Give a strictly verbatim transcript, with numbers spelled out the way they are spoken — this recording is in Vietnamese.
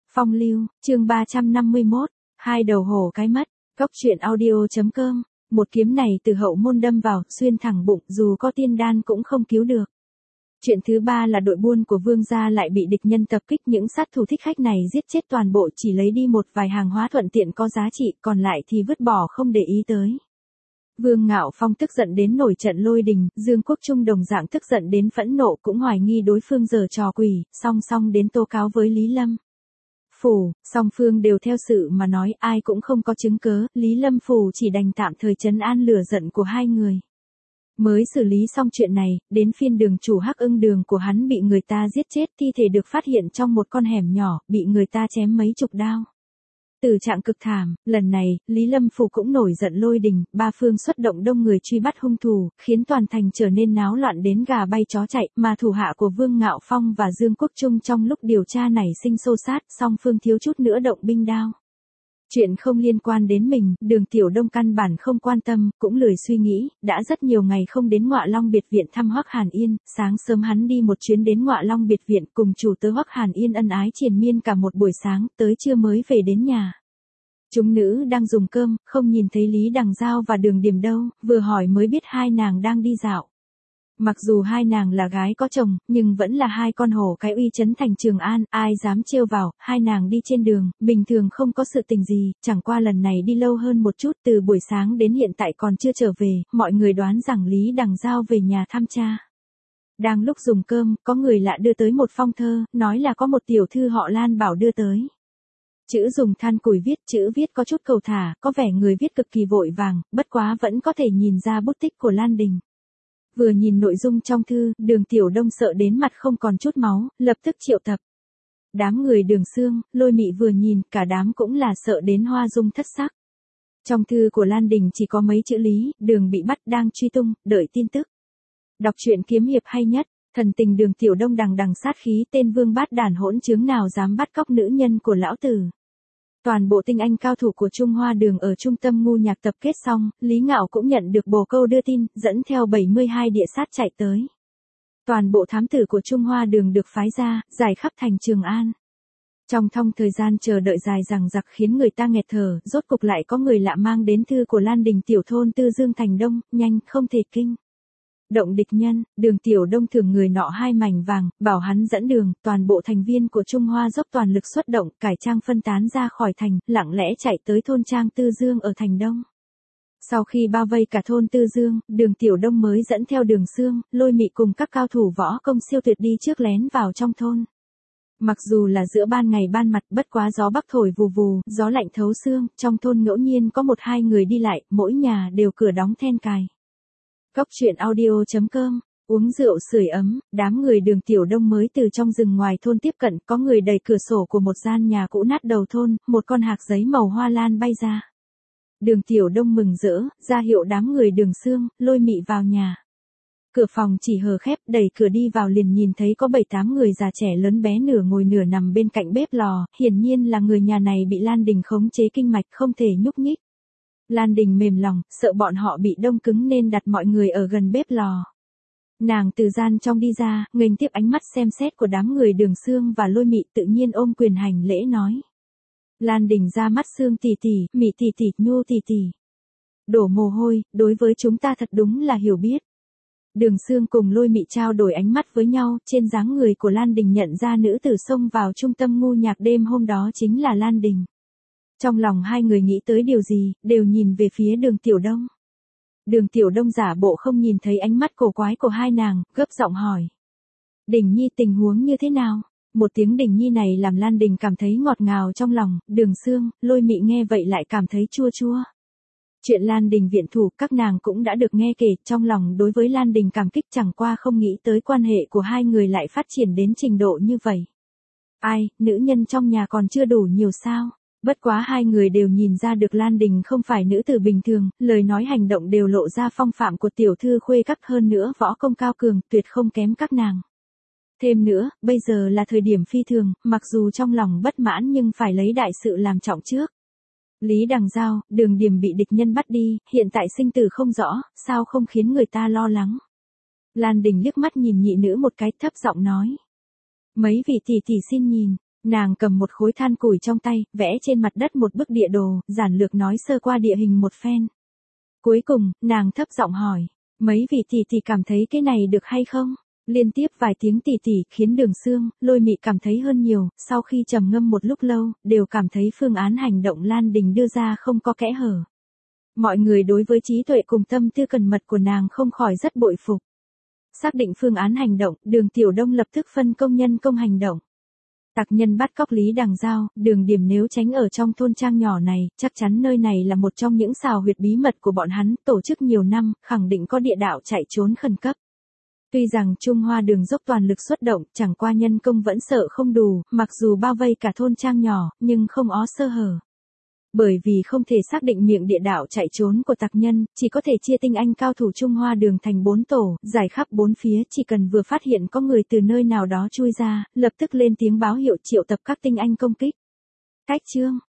Phong lưu, chương ba trăm năm mươi mốt, hai đầu hổ cái mắt, cốc truyện audio.com, một kiếm này từ hậu môn đâm vào, xuyên thẳng bụng, dù có tiên đan cũng không cứu được. Chuyện thứ ba là đội buôn của Vương gia lại bị địch nhân tập kích, những sát thủ thích khách này giết chết toàn bộ, chỉ lấy đi một vài hàng hóa thuận tiện có giá trị, còn lại thì vứt bỏ không để ý tới. Vương Ngạo Phong tức giận đến nổi trận lôi đình, Dương Quốc Trung đồng dạng tức giận đến phẫn nộ, cũng hoài nghi đối phương giở trò quỷ, song song đến tố cáo với Lý Lâm Phủ, song phương đều theo sự mà nói, ai cũng không có chứng cớ, Lý Lâm Phủ chỉ đành tạm thời trấn an lửa giận của hai người. Mới xử lý xong chuyện này, đến phiên đường chủ Hắc Ưng Đường của hắn bị người ta giết chết, thi thể được phát hiện trong một con hẻm nhỏ, bị người ta chém mấy chục đao. Tử trạng cực thảm, lần này, Lý Lâm Phủ cũng nổi giận lôi đình, ba phương xuất động đông người truy bắt hung thủ, khiến toàn thành trở nên náo loạn đến gà bay chó chạy, mà thủ hạ của Vương Ngạo Phong và Dương Quốc Trung trong lúc điều tra nảy sinh xô xát, song phương thiếu chút nữa động binh đao. Chuyện không liên quan đến mình, Đường Tiểu Đông căn bản không quan tâm, cũng lười suy nghĩ, đã rất nhiều ngày không đến Ngọa Long Biệt Viện thăm Hoắc Hàn Yên, sáng sớm hắn đi một chuyến đến Ngọa Long Biệt Viện cùng chủ tớ Hoắc Hàn Yên ân ái triền miên cả một buổi sáng, tới trưa mới về đến nhà. Chúng nữ đang dùng cơm, không nhìn thấy Lý Đằng Giao và Đường Điềm đâu, vừa hỏi mới biết hai nàng đang đi dạo. Mặc dù hai nàng là gái có chồng, nhưng vẫn là hai con hổ cái uy chấn thành Trường An, ai dám trêu vào, hai nàng đi trên đường, bình thường không có sự tình gì, chẳng qua lần này đi lâu hơn một chút, từ buổi sáng đến hiện tại còn chưa trở về, mọi người đoán rằng Lý Đằng Giao về nhà thăm cha. Đang lúc dùng cơm, có người lạ đưa tới một phong thơ, nói là có một tiểu thư họ Lan bảo đưa tới. Chữ dùng than củi viết, chữ viết có chút cầu thả, có vẻ người viết cực kỳ vội vàng, bất quá vẫn có thể nhìn ra bút tích của Lan Đình. Vừa nhìn nội dung trong thư, Đường Tiểu Đông sợ đến mặt không còn chút máu, lập tức triệu tập. Đám người Đường Xương, Lôi Mị vừa nhìn, cả đám cũng là sợ đến hoa dung thất sắc. Trong thư của Lan Đình chỉ có mấy chữ Lý, Đường bị bắt đang truy tung, đợi tin tức. Đọc truyện kiếm hiệp hay nhất, thần tình Đường Tiểu Đông đằng đằng sát khí, tên vương bát đàn hỗn chứng nào dám bắt cóc nữ nhân của lão tử. Toàn bộ tinh anh cao thủ của Trung Hoa Đường ở trung tâm ngu nhạc tập kết xong, Lý Ngạo cũng nhận được bồ câu đưa tin, dẫn theo bảy mươi hai địa sát chạy tới. Toàn bộ thám tử của Trung Hoa Đường được phái ra, giải khắp thành Trường An. Trong thông thời gian chờ đợi dài dằng dặc khiến người ta nghẹt thở, rốt cục lại có người lạ mang đến thư của Lan Đình tiểu thôn Tư Dương thành Đông, nhanh, không thể kinh. Động địch nhân, Đường Tiểu Đông thưởng người nọ hai mảnh vàng, bảo hắn dẫn đường, toàn bộ thành viên của Trung Hoa dốc toàn lực xuất động, cải trang phân tán ra khỏi thành, lặng lẽ chạy tới thôn trang Tư Dương ở thành Đông. Sau khi bao vây cả thôn Tư Dương, Đường Tiểu Đông mới dẫn theo Đường Xương, Lôi Mị cùng các cao thủ võ công siêu tuyệt đi trước lén vào trong thôn. Mặc dù là giữa ban ngày ban mặt, bất quá gió bắc thổi vù vù, gió lạnh thấu xương, trong thôn ngẫu nhiên có một hai người đi lại, mỗi nhà đều cửa đóng then cài. Cốc truyện audio.com, uống rượu sưởi ấm, đám người Đường Tiểu Đông mới từ trong rừng ngoài thôn tiếp cận, có người đẩy cửa sổ của một gian nhà cũ nát đầu thôn, một con hạc giấy màu hoa lan bay ra. Đường Tiểu Đông mừng rỡ, ra hiệu đám người Đường Xương, Lôi Mị vào nhà. Cửa phòng chỉ hờ khép, đẩy cửa đi vào liền nhìn thấy có bảy tám người già trẻ lớn bé nửa ngồi nửa nằm bên cạnh bếp lò, hiển nhiên là người nhà này bị Lan Đình khống chế kinh mạch không thể nhúc nhích. Lan Đình mềm lòng, sợ bọn họ bị đông cứng nên đặt mọi người ở gần bếp lò. Nàng từ gian trong đi ra, nghênh tiếp ánh mắt xem xét của đám người Đường Xương và Lôi Mị, tự nhiên ôm quyền hành lễ nói. Lan Đình ra mắt Xương tỷ tỷ, Mị tỷ tỷ, Nhu tỷ tỷ. Đổ mồ hôi, đối với chúng ta thật đúng là hiểu biết. Đường Xương cùng Lôi Mị trao đổi ánh mắt với nhau, trên dáng người của Lan Đình nhận ra nữ tử xông vào trung tâm ngu nhạc đêm hôm đó chính là Lan Đình. Trong lòng hai người nghĩ tới điều gì, đều nhìn về phía Đường Tiểu Đông. Đường Tiểu Đông giả bộ không nhìn thấy ánh mắt cổ quái của hai nàng, gấp giọng hỏi. Đình Nhi tình huống như thế nào? Một tiếng Đình Nhi này làm Lan Đình cảm thấy ngọt ngào trong lòng, Đường Xương, Lôi Mị nghe vậy lại cảm thấy chua chua. Chuyện Lan Đình viện thủ các nàng cũng đã được nghe kể, trong lòng đối với Lan Đình cảm kích, chẳng qua không nghĩ tới quan hệ của hai người lại phát triển đến trình độ như vậy. Ai, nữ nhân trong nhà còn chưa đủ nhiều sao? Bất quá hai người đều nhìn ra được Lan Đình không phải nữ tử bình thường, lời nói hành động đều lộ ra phong phạm của tiểu thư khuê các, hơn nữa võ công cao cường, tuyệt không kém các nàng. Thêm nữa, bây giờ là thời điểm phi thường, mặc dù trong lòng bất mãn nhưng phải lấy đại sự làm trọng trước. Lý Đằng Giao, Đường Điềm bị địch nhân bắt đi, hiện tại sinh tử không rõ, sao không khiến người ta lo lắng. Lan Đình liếc mắt nhìn nhị nữ một cái, thấp giọng nói. Mấy vị tỷ tỷ xin nhìn. Nàng cầm một khối than củi trong tay, vẽ trên mặt đất một bức địa đồ, giản lược nói sơ qua địa hình một phen. Cuối cùng, nàng thấp giọng hỏi, mấy vị tỷ tỷ cảm thấy cái này được hay không? Liên tiếp vài tiếng tỷ tỷ khiến Đường Sương, Lôi Mị cảm thấy hơn nhiều, sau khi trầm ngâm một lúc lâu, đều cảm thấy phương án hành động Lan Đình đưa ra không có kẽ hở. Mọi người đối với trí tuệ cùng tâm tư cần mật của nàng không khỏi rất bội phục. Xác định phương án hành động, Đường Tiểu Đông lập tức phân công nhân công hành động. Tặc nhân bắt cóc Lý Đằng Giao, Đường Điểm nếu tránh ở trong thôn trang nhỏ này, chắc chắn nơi này là một trong những xào huyệt bí mật của bọn hắn, tổ chức nhiều năm, khẳng định có địa đạo chạy trốn khẩn cấp. Tuy rằng Trung Hoa Đường dốc toàn lực xuất động, chẳng qua nhân công vẫn sợ không đủ, mặc dù bao vây cả thôn trang nhỏ, nhưng không ó sơ hở. Bởi vì không thể xác định miệng địa đạo chạy trốn của tặc nhân, chỉ có thể chia tinh anh cao thủ Trung Hoa Đường thành bốn tổ, giải khắp bốn phía, chỉ cần vừa phát hiện có người từ nơi nào đó chui ra, lập tức lên tiếng báo hiệu triệu tập các tinh anh công kích. Cách chương